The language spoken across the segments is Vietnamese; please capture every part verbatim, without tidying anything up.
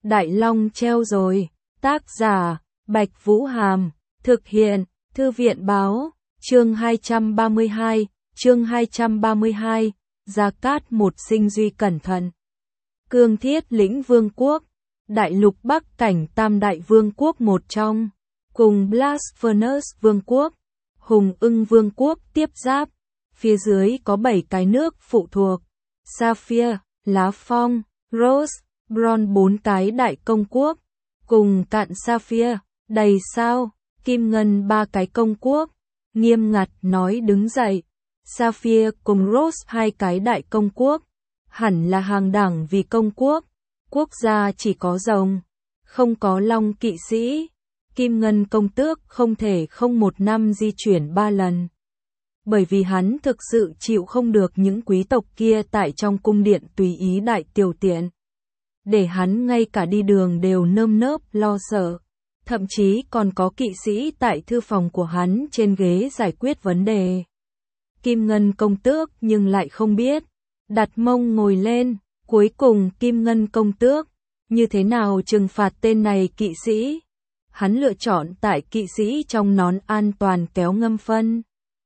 Đại Long treo rồi. Tác giả, Bạch Vũ Hàm. Thực hiện, Thư viện Báo. Chương hai trăm ba mươi hai. Chương hai trăm ba mươi hai. Gia Cát một sinh duy cẩn thận. Cương Thiết lĩnh vương quốc. Đại lục Bắc cảnh tam đại vương quốc một trong. Cùng Blasphemous vương quốc. Hùng ưng vương quốc tiếp giáp. Phía dưới có bảy cái nước phụ thuộc. Sapphire, Lá Phong, Rose, Bronze bốn cái đại công quốc. Cùng cạn Sapphire, đầy sao, Kim Ngân ba cái công quốc. Nghiêm ngặt nói đứng dậy. Sapphire cùng Rose hai cái đại công quốc. Hẳn là hàng đẳng vì công quốc. Quốc gia chỉ có rồng, không có long kỵ sĩ. Kim Ngân công tước không thể không một năm di chuyển ba lần. Bởi vì hắn thực sự chịu không được những quý tộc kia tại trong cung điện tùy ý đại tiểu tiện. Để hắn ngay cả đi đường đều nơm nớp lo sợ. Thậm chí còn có kỵ sĩ tại thư phòng của hắn trên ghế giải quyết vấn đề. Kim Ngân công tước nhưng lại không biết. Đặt mông ngồi lên, cuối cùng Kim Ngân công tước. Như thế nào trừng phạt tên này kỵ sĩ? Hắn lựa chọn tại kỵ sĩ trong nón an toàn kéo ngâm phân.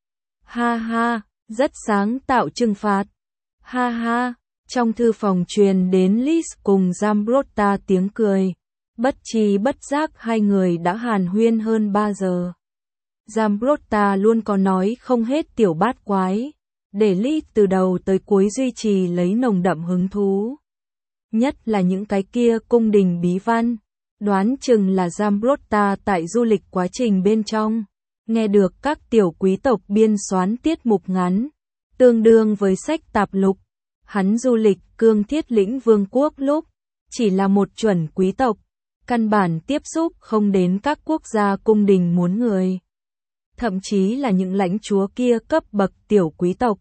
Ha ha, rất sáng tạo trừng phạt. Ha ha, trong thư phòng truyền đến Liz cùng Zambrotta tiếng cười. Bất tri bất giác hai người đã hàn huyên hơn ba giờ. Zambrotta luôn có nói không hết tiểu bát quái, để Liz từ đầu tới cuối duy trì lấy nồng đậm hứng thú. Nhất là những cái kia cung đình bí văn, đoán chừng là Zambrotta tại du lịch quá trình bên trong. Nghe được các tiểu quý tộc biên soán tiết mục ngắn, tương đương với sách tạp lục. Hắn du lịch Cương Thiết lĩnh vương quốc lúc, chỉ là một chuẩn quý tộc, căn bản tiếp xúc không đến các quốc gia cung đình muốn người. Thậm chí là những lãnh chúa kia cấp bậc tiểu quý tộc.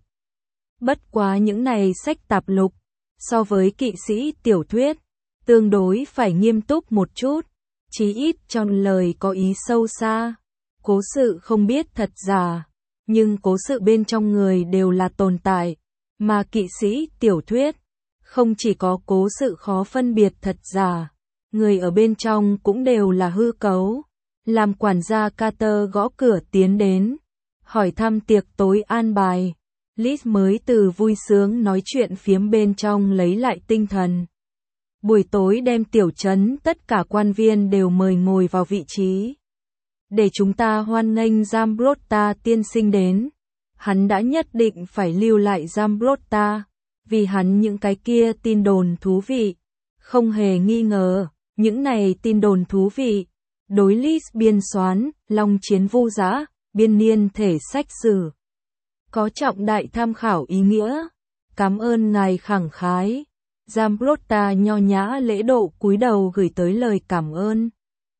Bất quá những này sách tạp lục, so với kỵ sĩ tiểu thuyết, tương đối phải nghiêm túc một chút, chí ít trong lời có ý sâu xa. Cố sự không biết thật giả, nhưng cố sự bên trong người đều là tồn tại, mà kỵ sĩ tiểu thuyết, không chỉ có cố sự khó phân biệt thật giả, người ở bên trong cũng đều là hư cấu. Làm quản gia Carter gõ cửa tiến đến, hỏi thăm tiệc tối an bài. Liz mới từ vui sướng nói chuyện phiếm bên trong lấy lại tinh thần. Buổi tối đem tiểu trấn tất cả quan viên đều mời ngồi vào vị trí. Để chúng ta hoan nghênh Zambrotta tiên sinh đến. Hắn đã nhất định phải lưu lại Zambrotta, vì hắn những cái kia tin đồn thú vị. Không hề nghi ngờ, những này tin đồn thú vị. Đối Liz biên soán, Long chiến vu dã, biên niên thể sách sử. Có trọng đại tham khảo ý nghĩa. Cảm ơn ngài khẳng khái. Zambrotta nho nhã lễ độ cúi đầu gửi tới lời cảm ơn.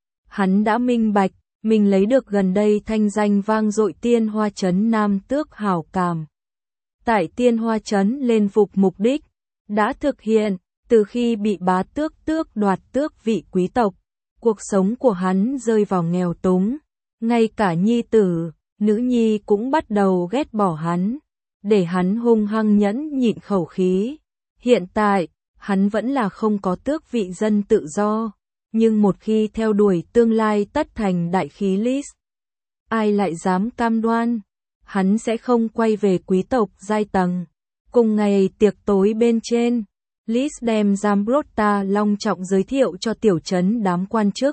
Hắn đã minh bạch, mình lấy được gần đây thanh danh vang dội Tiên Hoa Trấn Nam Tước hảo cảm. Tại Tiên Hoa Trấn lên phục mục đích, đã thực hiện, từ khi bị bá tước tước đoạt tước vị quý tộc, cuộc sống của hắn rơi vào nghèo túng, ngay cả nhi tử, nữ nhi cũng bắt đầu ghét bỏ hắn, để hắn hung hăng nhẫn nhịn khẩu khí. Hiện tại, hắn vẫn là không có tước vị dân tự do. Nhưng một khi theo đuổi tương lai tất thành đại khí Liz, ai lại dám cam đoan, hắn sẽ không quay về quý tộc giai tầng. Cùng ngày tiệc tối bên trên, Liz đem Zambrotta long trọng giới thiệu cho tiểu trấn đám quan chức.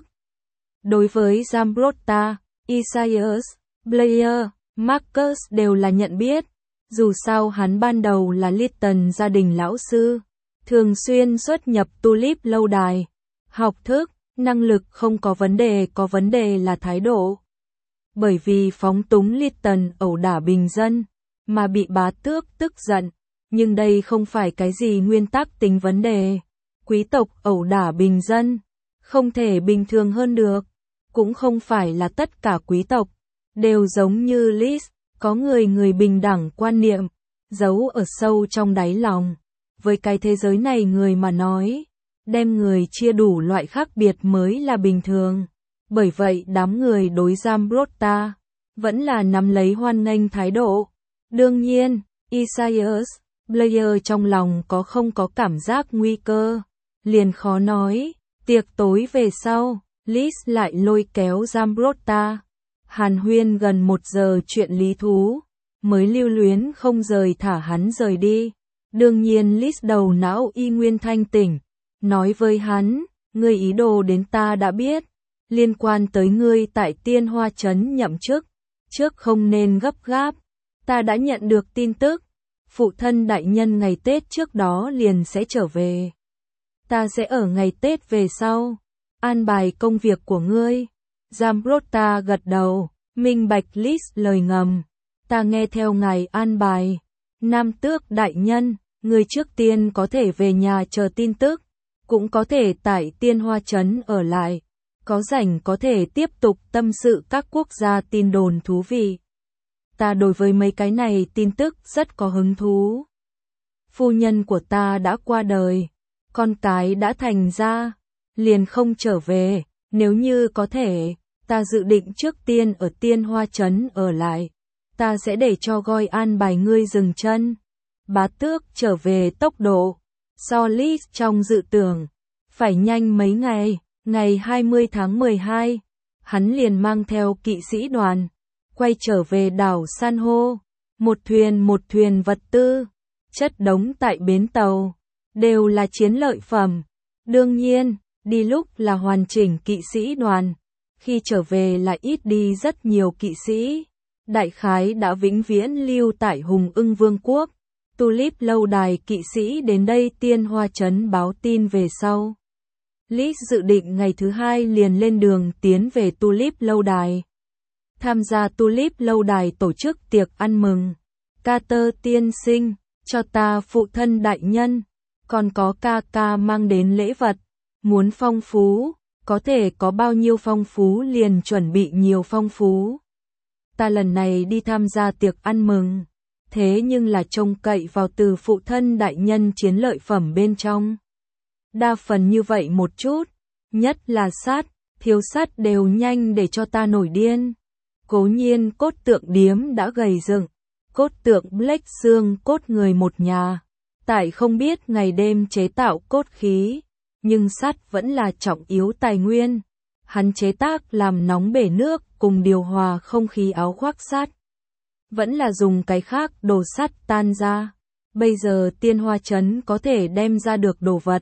Đối với Zambrotta, Isaias, Blair, Marcus đều là nhận biết, dù sao hắn ban đầu là Lytton gia đình lão sư, thường xuyên xuất nhập Tulip lâu đài. Học thức, năng lực không có vấn đề, có vấn đề là thái độ. Bởi vì phóng túng Lytton ẩu đả bình dân, mà bị bá tước tức giận, nhưng đây không phải cái gì nguyên tắc tính vấn đề. Quý tộc ẩu đả bình dân, không thể bình thường hơn được. Cũng không phải là tất cả quý tộc, đều giống như Liz, có người người bình đẳng quan niệm, giấu ở sâu trong đáy lòng. Với cái thế giới này người mà nói, đem người chia đủ loại khác biệt mới là bình thường. Bởi vậy đám người đối Zambrotta vẫn là nắm lấy hoan nghênh thái độ. Đương nhiên, Isaias, Blair trong lòng có không có cảm giác nguy cơ, liền khó nói. Tiệc tối về sau, Liz lại lôi kéo Zambrotta. Hàn huyên gần một giờ chuyện lý thú, mới lưu luyến không rời thả hắn rời đi. Đương nhiên Liz đầu não y nguyên thanh tỉnh, nói với hắn, ngươi ý đồ đến ta đã biết, liên quan tới ngươi tại Tiên Hoa Trấn nhậm chức, trước không nên gấp gáp, ta đã nhận được tin tức, phụ thân đại nhân ngày Tết trước đó liền sẽ trở về. Ta sẽ ở ngày Tết về sau, an bài công việc của ngươi. Zambrotta gật đầu, minh bạch Liz lời ngầm, ta nghe theo ngài an bài. Nam tước đại nhân, ngươi trước tiên có thể về nhà chờ tin tức, cũng có thể tại Tiên Hoa Trấn ở lại, có rảnh có thể tiếp tục tâm sự các quốc gia tin đồn thú vị. Ta đối với mấy cái này tin tức rất có hứng thú. Phu nhân của ta đã qua đời, con cái đã thành ra, liền không trở về, nếu như có thể, ta dự định trước tiên ở Tiên Hoa Trấn ở lại, ta sẽ để cho Goi an bài ngươi dừng chân. Bá tước trở về tốc độ, so Liz trong dự tưởng, phải nhanh mấy ngày, ngày hai mươi tháng mười hai, hắn liền mang theo kỵ sĩ đoàn, quay trở về đảo San hô, một thuyền một thuyền vật tư, chất đống tại bến tàu, đều là chiến lợi phẩm. Đương nhiên, đi lúc là hoàn chỉnh kỵ sĩ đoàn, khi trở về là ít đi rất nhiều kỵ sĩ, đại khái đã vĩnh viễn lưu tại Hùng Ưng Vương quốc. Tulip lâu đài kỵ sĩ đến đây Tiên Hoa Trấn báo tin về sau. Liz dự định ngày thứ hai liền lên đường tiến về Tulip lâu đài. Tham gia Tulip lâu đài tổ chức tiệc ăn mừng. Carter tiên sinh, cho ta phụ thân đại nhân, còn có ca ca mang đến lễ vật. Muốn phong phú, có thể có bao nhiêu phong phú liền chuẩn bị nhiều phong phú. Ta lần này đi tham gia tiệc ăn mừng, thế nhưng là trông cậy vào từ phụ thân đại nhân chiến lợi phẩm bên trong. Đa phần như vậy một chút, nhất là sắt, thiếu sắt đều nhanh để cho ta nổi điên. Cố nhiên cốt tượng điếm đã gầy dựng, cốt tượng Blake xương cốt người một nhà, tại không biết ngày đêm chế tạo cốt khí, nhưng sắt vẫn là trọng yếu tài nguyên. Hắn chế tác làm nóng bể nước cùng điều hòa không khí áo khoác sắt. Vẫn là dùng cái khác đồ sắt tan ra. Bây giờ Tiên Hoa Trấn có thể đem ra được đồ vật.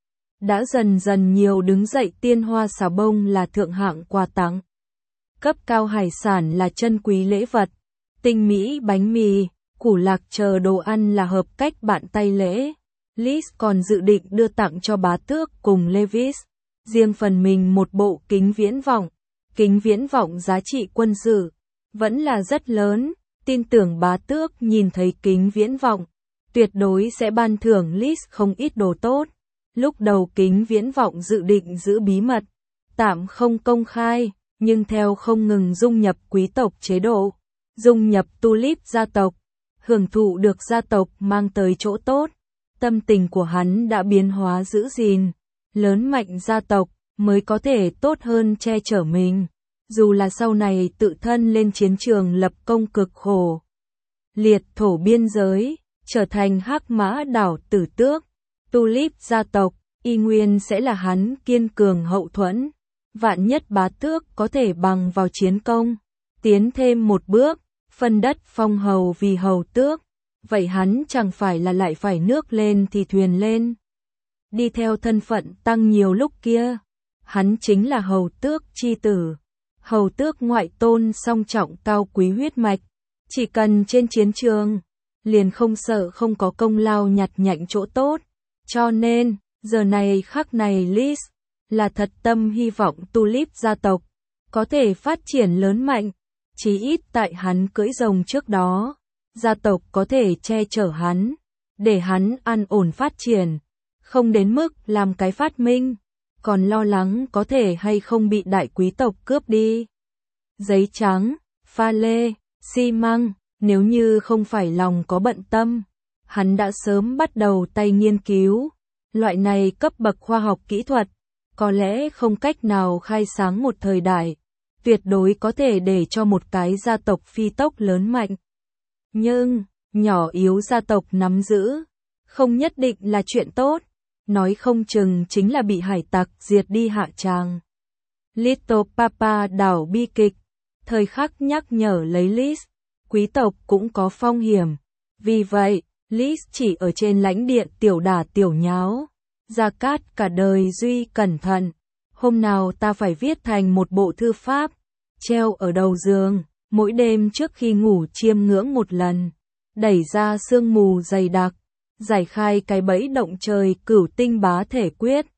Đã dần dần nhiều đứng dậy tiên hoa xà bông là thượng hạng quà tặng. Cấp cao hải sản là chân quý lễ vật. Tinh mỹ bánh mì, củ lạc chờ đồ ăn là hợp cách bạn tay lễ. Liz còn dự định đưa tặng cho bá tước cùng Levis. Riêng phần mình một bộ kính viễn vọng. Kính viễn vọng giá trị quân sự vẫn là rất lớn. Tin tưởng bá tước nhìn thấy kính viễn vọng, tuyệt đối sẽ ban thưởng Liz không ít đồ tốt. Lúc đầu kính viễn vọng dự định giữ bí mật, tạm không công khai, nhưng theo không ngừng dung nhập quý tộc chế độ, dung nhập Tulip gia tộc, hưởng thụ được gia tộc mang tới chỗ tốt, tâm tình của hắn đã biến hóa giữ gìn, lớn mạnh gia tộc mới có thể tốt hơn che chở mình. Dù là sau này tự thân lên chiến trường lập công cực khổ, liệt thổ biên giới, trở thành hắc mã đảo tử tước, Tulip gia tộc, y nguyên sẽ là hắn kiên cường hậu thuẫn. Vạn nhất bá tước có thể bằng vào chiến công, tiến thêm một bước, phân đất phong hầu vì hầu tước, vậy hắn chẳng phải là lại phải nước lên thì thuyền lên. Đi theo thân phận tăng nhiều lúc kia, hắn chính là hầu tước chi tử. Hầu tước ngoại tôn song trọng cao quý huyết mạch, chỉ cần trên chiến trường, liền không sợ không có công lao nhặt nhạnh chỗ tốt. Cho nên, giờ này khắc này Liz là thật tâm hy vọng Tulip gia tộc có thể phát triển lớn mạnh, chí ít tại hắn cưỡi rồng trước đó, gia tộc có thể che chở hắn, để hắn an ổn phát triển, không đến mức làm cái phát minh, còn lo lắng có thể hay không bị đại quý tộc cướp đi. Giấy trắng, pha lê, xi măng, nếu như không phải lòng có bận tâm, hắn đã sớm bắt đầu tay nghiên cứu. Loại này cấp bậc khoa học kỹ thuật, có lẽ không cách nào khai sáng một thời đại, tuyệt đối có thể để cho một cái gia tộc phi tốc lớn mạnh. Nhưng, nhỏ yếu gia tộc nắm giữ, không nhất định là chuyện tốt. nói không chừng chính là bị hải tặc diệt đi hạ tràng. Little Papa đảo bi kịch, thời khắc nhắc nhở lấy Liz, quý tộc cũng có phong hiểm. Vì vậy, Liz chỉ ở trên lãnh địa tiểu đả tiểu nháo. Gia Cát cả đời duy cẩn thận. Hôm nào ta phải viết thành một bộ thư pháp, treo ở đầu giường, mỗi đêm trước khi ngủ chiêm ngưỡng một lần, đẩy ra sương mù dày đặc, giải khai cái bẫy động trời cửu tinh bá thể quyết.